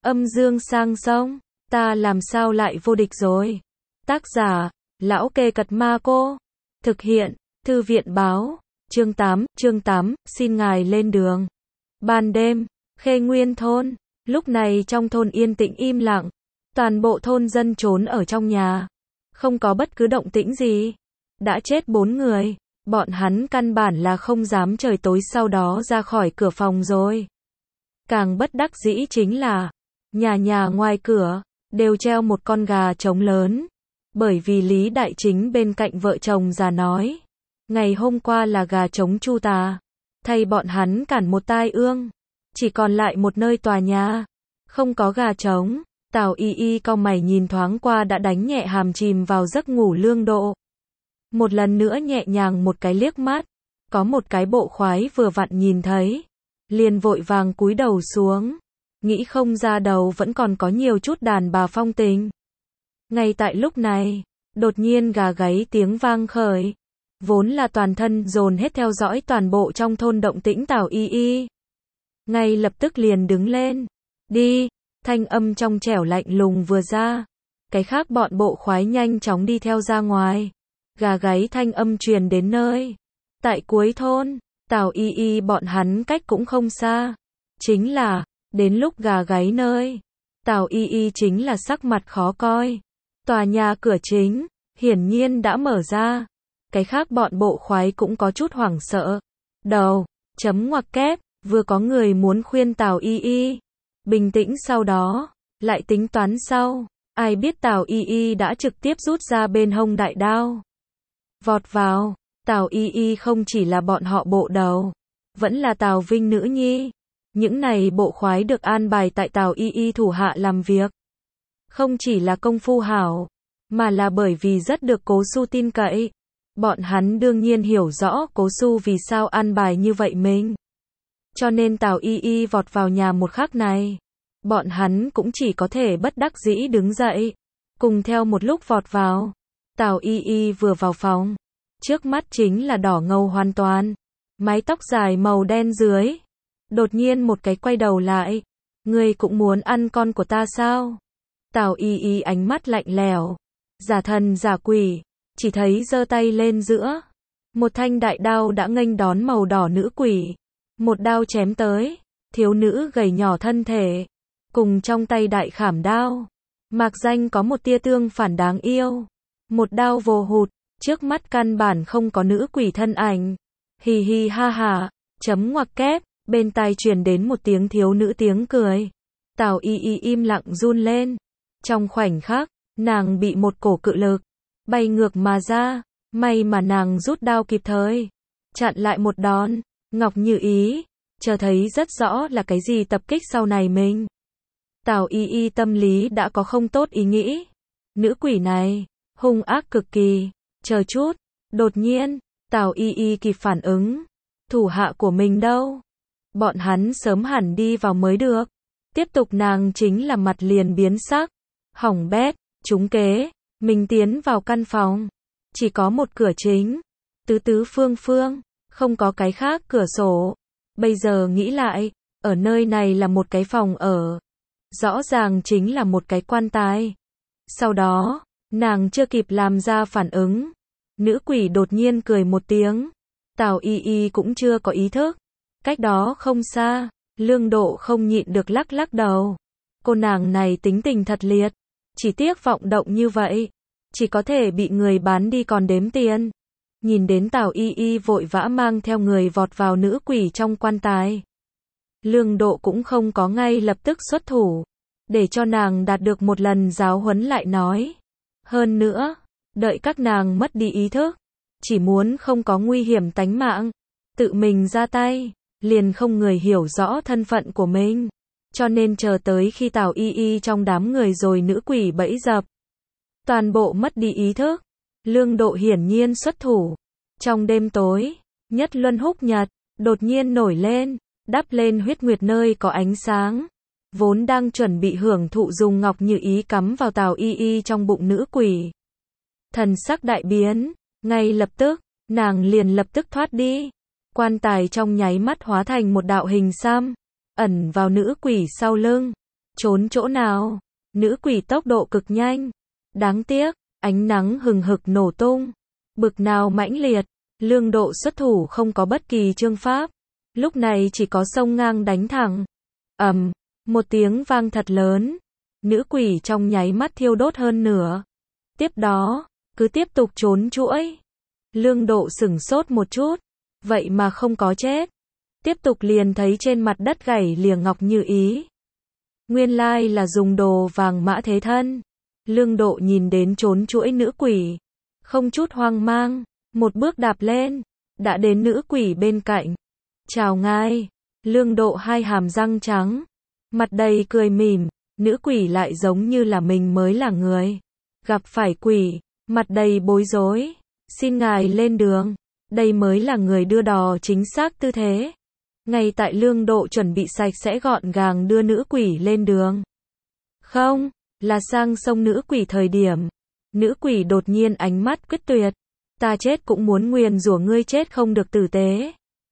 Âm dương sang sông, ta làm sao lại vô địch rồi. Tác giả, Lão Kê Cật Ma Cô. Thực hiện, Thư viện báo. Chương 8, xin ngài lên đường. Ban đêm, Khê Nguyên thôn. Lúc này trong thôn yên tĩnh im lặng. Toàn bộ thôn dân trốn ở trong nhà. Không có bất cứ động tĩnh gì. Đã chết 4 người. Bọn hắn căn bản là không dám trời tối sau đó ra khỏi cửa phòng rồi. Càng bất đắc dĩ chính là, nhà ngoài cửa, đều treo một con gà trống lớn. Bởi vì Lý Đại Chính bên cạnh vợ chồng già nói, ngày hôm qua là gà trống Chu Tà, thay bọn hắn cản một tai ương. Chỉ còn lại một nơi tòa nhà, không có gà trống. Tào Y Y cau mày nhìn thoáng qua đã đánh nhẹ hàm chìm vào giấc ngủ Lương Độ. Một lần nữa nhẹ nhàng một cái liếc mắt, có một cái bộ khoái vừa vặn nhìn thấy, liền vội vàng cúi đầu xuống, nghĩ không ra đầu vẫn còn có nhiều chút đàn bà phong tình. Ngay tại lúc này, đột nhiên gà gáy tiếng vang khởi, vốn là toàn thân dồn hết theo dõi toàn bộ trong thôn động tĩnh Tào Y Y. Ngay lập tức liền đứng lên, đi, thanh âm trong trẻo lạnh lùng vừa ra, cái khác bọn bộ khoái nhanh chóng đi theo ra ngoài. Gà gáy thanh âm truyền đến nơi. Tại cuối thôn, Tào Y Y bọn hắn cách cũng không xa. Chính là, đến lúc gà gáy nơi, Tào Y Y chính là sắc mặt khó coi. Tòa nhà cửa chính, hiển nhiên đã mở ra. Cái khác bọn bộ khoái cũng có chút hoảng sợ. Đầu, chấm ngoặc kép, vừa có người muốn khuyên Tào Y Y bình tĩnh, sau đó, lại tính toán sau. Ai biết Tào Y Y đã trực tiếp rút ra bên hông đại đao. Vọt vào. Tào Y Y không chỉ là bọn họ bộ đầu, vẫn là Tào Vinh nữ nhi. Những này bộ khoái được an bài tại Tào Y Y thủ hạ làm việc. Không chỉ là công phu hảo, mà là bởi vì rất được Cố Xu tin cậy. Bọn hắn đương nhiên hiểu rõ Cố Xu vì sao an bài như vậy mình. Cho nên Tào Y Y vọt vào nhà một khắc này, bọn hắn cũng chỉ có thể bất đắc dĩ đứng dậy, cùng theo một lúc vọt vào. Tào Y Y vừa vào phòng, trước mắt chính là đỏ ngầu hoàn toàn, mái tóc dài màu đen dưới. Đột nhiên một cái quay đầu lại, ngươi cũng muốn ăn con của ta sao? Tào Y Y ánh mắt lạnh lẽo, giả thần giả quỷ, chỉ thấy giơ tay lên giữa, một thanh đại đao đã nghênh đón màu đỏ nữ quỷ, một đao chém tới. Thiếu nữ gầy nhỏ thân thể, cùng trong tay đại khảm đao, mạc danh có một tia tương phản đáng yêu. Một đao vồ hụt, trước mắt căn bản không có nữ quỷ thân ảnh. Hì hì ha ha, chấm ngoặc kép, bên tai truyền đến một tiếng thiếu nữ tiếng cười. Tào Y Y im lặng run lên. Trong khoảnh khắc, nàng bị một cổ cự lực bay ngược mà ra, may mà nàng rút đao kịp thời, chặn lại một đòn. Ngọc Như Ý, chờ thấy rất rõ là cái gì tập kích sau này mình. Tào Y Y tâm lý đã có không tốt ý nghĩ. Nữ quỷ này hung ác cực kỳ. Chờ chút, đột nhiên, Tào Y Y kịp phản ứng. Thủ hạ của mình đâu? Bọn hắn sớm hẳn đi vào mới được. Tiếp tục nàng chính là mặt liền biến sắc. Hỏng bét, trúng kế. Mình tiến vào căn phòng, chỉ có một cửa chính, tứ tứ phương phương, không có cái khác cửa sổ. Bây giờ nghĩ lại, ở nơi này là một cái phòng ở, rõ ràng chính là một cái quan tài. Sau đó, nàng chưa kịp làm ra phản ứng, nữ quỷ đột nhiên cười một tiếng. Tào Y Y cũng chưa có ý thức. Cách đó không xa, Lương Độ không nhịn được lắc lắc đầu. Cô nàng này tính tình thật liệt, chỉ tiếc vọng động như vậy, chỉ có thể bị người bán đi còn đếm tiền. Nhìn đến Tào Y Y vội vã mang theo người vọt vào nữ quỷ trong quan tài, Lương Độ cũng không có ngay lập tức xuất thủ, để cho nàng đạt được một lần giáo huấn lại nói. Hơn nữa, đợi các nàng mất đi ý thức, chỉ muốn không có nguy hiểm tánh mạng, tự mình ra tay, liền không người hiểu rõ thân phận của mình. Cho nên chờ tới khi Tào Y Y trong đám người rồi nữ quỷ bẫy dập, toàn bộ mất đi ý thức, Lương Độ hiển nhiên xuất thủ. Trong đêm tối, Nhất Luân Húc Nhật đột nhiên nổi lên, đắp lên huyết nguyệt nơi có ánh sáng. Vốn đang chuẩn bị hưởng thụ dùng Ngọc Như Ý cắm vào Tào Y Y trong bụng nữ quỷ, thần sắc đại biến, ngay lập tức, nàng liền lập tức thoát đi. Quan tài trong nháy mắt hóa thành một đạo hình xăm, ẩn vào nữ quỷ sau lưng. Trốn chỗ nào? Nữ quỷ tốc độ cực nhanh. Đáng tiếc, ánh nắng hừng hực nổ tung. Bực nào mãnh liệt, Lương Độ xuất thủ không có bất kỳ chương pháp. Lúc này chỉ có xông ngang đánh thẳng. Một tiếng vang thật lớn. Nữ quỷ trong nháy mắt thiêu đốt hơn nửa. Tiếp đó, cứ tiếp tục trốn chuỗi. Lương Độ sửng sốt một chút. Vậy mà không có chết. Tiếp tục liền thấy trên mặt đất gảy lìa ngọc như ý. Nguyên lai là dùng đồ vàng mã thế thân. Lương Độ nhìn đến trốn chuỗi nữ quỷ. Không chút hoang mang. Một bước đạp lên. Đã đến nữ quỷ bên cạnh. Chào ngài. Lương Độ hai hàm răng trắng. Mặt đầy cười mỉm. Nữ quỷ lại giống như là mình mới là người. Gặp phải quỷ. Mặt đầy bối rối. Xin ngài lên đường. Đây mới là người đưa đò chính xác tư thế. Ngay tại Lương Độ chuẩn bị sạch sẽ gọn gàng đưa nữ quỷ lên đường. Không, là sang sông nữ quỷ thời điểm. Nữ quỷ đột nhiên ánh mắt quyết tuyệt. Ta chết cũng muốn nguyền rủa ngươi chết không được tử tế.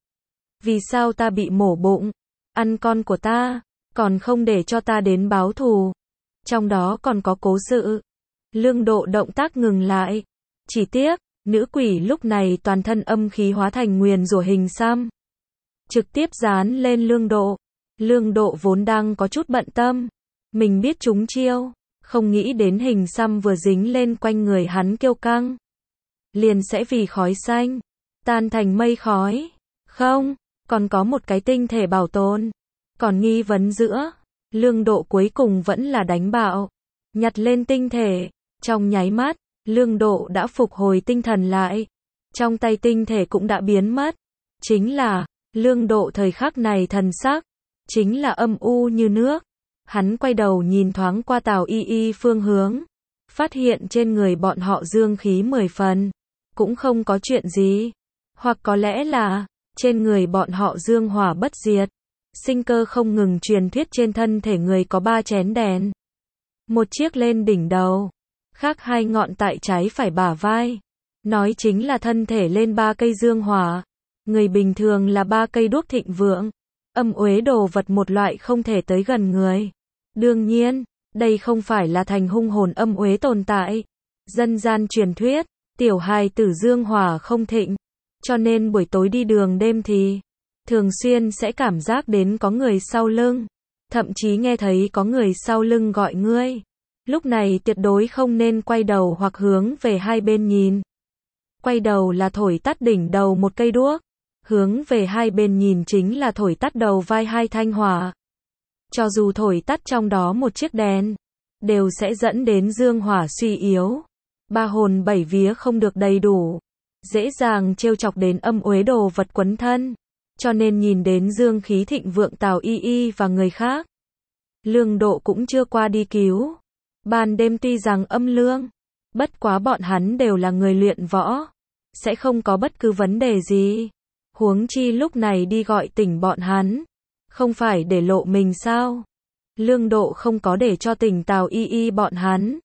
Vì sao ta bị mổ bụng? Ăn con của ta, còn không để cho ta đến báo thù. Trong đó còn có cố sự. Lương Độ động tác ngừng lại. Chỉ tiếc, nữ quỷ lúc này toàn thân âm khí hóa thành nguyền rủa hình xăm. Trực tiếp dán lên Lương Độ. Lương Độ vốn đang có chút bận tâm. Mình biết trúng chiêu. Không nghĩ đến hình xăm vừa dính lên quanh người hắn kiêu căng. Liền sẽ vì khói xanh. Tan thành mây khói. Không, còn có một cái tinh thể bảo tồn. Còn nghi vấn giữa. Lương Độ cuối cùng vẫn là đánh bạo. Nhặt lên tinh thể. Trong nháy mắt, Lương Độ đã phục hồi tinh thần lại. Trong tay tinh thể cũng đã biến mất. Chính là, Lương Độ thời khắc này thần sắc. Chính là âm u như nước. Hắn quay đầu nhìn thoáng qua Tào Y Y phương hướng. Phát hiện trên người bọn họ dương khí 10 phần. Cũng không có chuyện gì. Hoặc có lẽ là, trên người bọn họ dương hỏa bất diệt. Sinh cơ không ngừng truyền thuyết trên thân thể người có 3 chén đèn. Một chiếc lên đỉnh đầu. Khác 2 ngọn tại trái phải bả vai. Nói chính là thân thể lên 3 cây dương hỏa. Người bình thường là 3 cây đuốc thịnh vượng. Âm uế đồ vật một loại không thể tới gần người. Đương nhiên, đây không phải là thành hung hồn âm uế tồn tại. Dân gian truyền thuyết, tiểu hài tử dương hỏa không thịnh. Cho nên buổi tối đi đường đêm thì thường xuyên sẽ cảm giác đến có người sau lưng. Thậm chí nghe thấy có người sau lưng gọi ngươi. Lúc này tuyệt đối không nên quay đầu hoặc hướng về hai bên nhìn. Quay đầu là thổi tắt đỉnh đầu một cây đuốc. Hướng về hai bên nhìn chính là thổi tắt đầu vai 2 thanh hỏa. Cho dù thổi tắt trong đó một chiếc đèn, đều sẽ dẫn đến dương hỏa suy yếu. 3 hồn 7 vía không được đầy đủ. Dễ dàng trêu chọc đến âm uế đồ vật quấn thân. Cho nên nhìn đến dương khí thịnh vượng Tào Y Y và người khác. Lương Độ cũng chưa qua đi cứu. Ban đêm tuy rằng âm lương. Bất quá bọn hắn đều là người luyện võ. Sẽ không có bất cứ vấn đề gì. Huống chi lúc này đi gọi tỉnh bọn hắn. Không phải để lộ mình sao? Lương Độ không có để cho tỉnh Tào Y Y bọn hắn.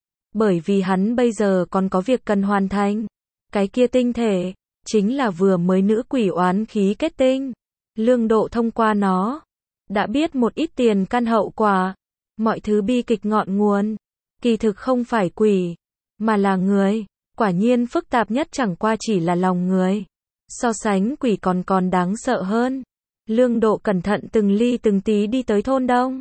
Bởi vì hắn bây giờ còn có việc cần hoàn thành. Cái kia tinh thể, chính là vừa mới nữ quỷ oán khí kết tinh. Lương Độ thông qua nó, đã biết một ít tiền căn hậu quả. Mọi thứ bi kịch ngọn nguồn, kỳ thực không phải quỷ, mà là người. Quả nhiên phức tạp nhất chẳng qua chỉ là lòng người. So sánh quỷ còn đáng sợ hơn. Lương Độ cẩn thận từng ly từng tí đi tới thôn Đông.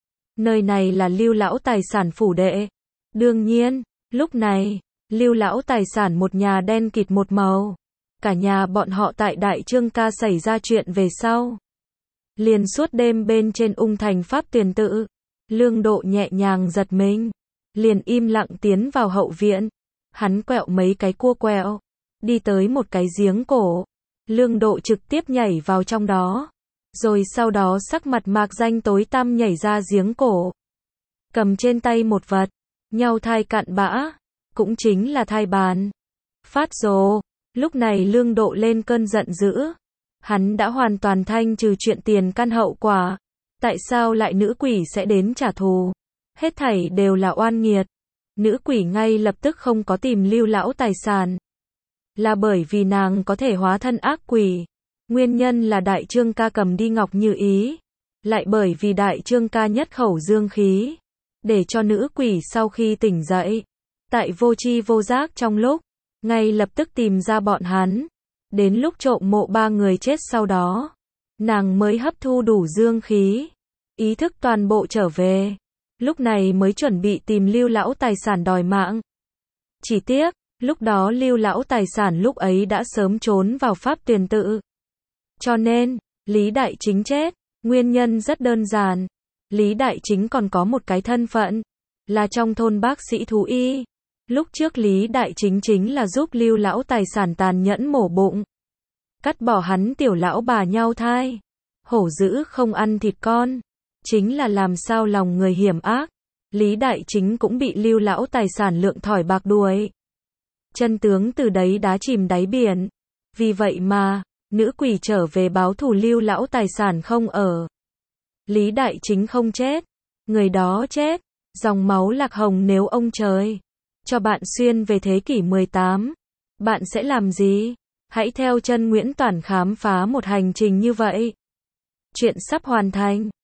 Nơi này là Lưu lão tài sản phủ đệ. Đương nhiên, lúc này, Lưu lão tài sản một nhà đen kịt một màu. Cả nhà bọn họ tại Đại Trương Ca xảy ra chuyện về sau. Liền suốt đêm bên trên ung thành pháp tuyển tự. Lương Độ nhẹ nhàng giật mình. Liền im lặng tiến vào hậu viện. Hắn quẹo mấy cái cua quẹo. Đi tới một cái giếng cổ. Lương Độ trực tiếp nhảy vào trong đó. Rồi sau đó sắc mặt mạc danh tối tăm nhảy ra giếng cổ. Cầm trên tay một vật. Nhau thai cặn bã. Cũng chính là thai bàn. Phát rồ. Lúc này Lương Độ lên cơn giận dữ. Hắn đã hoàn toàn thanh trừ chuyện tiền căn hậu quả. Tại sao lại nữ quỷ sẽ đến trả thù? Hết thảy đều là oan nghiệt. Nữ quỷ ngay lập tức không có tìm Lưu lão tài sản. Là bởi vì nàng có thể hóa thân ác quỷ. Nguyên nhân là Đại Trương Ca cầm đi ngọc như ý. lại bởi vì đại trương ca nhất khẩu dương khí, để cho nữ quỷ sau khi tỉnh dậy, tại vô tri vô giác trong lúc, ngay lập tức tìm ra bọn hắn, đến lúc trộm mộ 3 người chết sau đó, nàng mới hấp thu đủ dương khí, ý thức toàn bộ trở về, lúc này mới chuẩn bị tìm Lưu lão tài sản đòi mạng. Chỉ tiếc, lúc đó Lưu lão tài sản lúc ấy đã sớm trốn vào Pháp Tuyền tự. Cho nên, Lý Đại Chính chết, nguyên nhân rất đơn giản. Lý Đại Chính còn có một cái thân phận, là trong thôn bác sĩ thú y. Lúc trước Lý Đại Chính chính là giúp Lưu lão tài sản tàn nhẫn mổ bụng, cắt bỏ hắn tiểu lão bà nhau thai. Hổ dữ không ăn thịt con, chính là làm sao lòng người hiểm ác. Lý Đại Chính cũng bị Lưu lão tài sản lượng thỏi bạc đuổi. Chân tướng từ đấy đá chìm đáy biển. Vì vậy mà, nữ quỷ trở về báo thù Lưu lão tài sản không ở. Lý Đại Chính không chết, người đó chết, dòng máu lạc hồng nếu ông trời cho bạn xuyên về thế kỷ 18, bạn sẽ làm gì? Hãy theo chân Nguyễn Toản khám phá một hành trình như vậy. Chuyện sắp hoàn thành.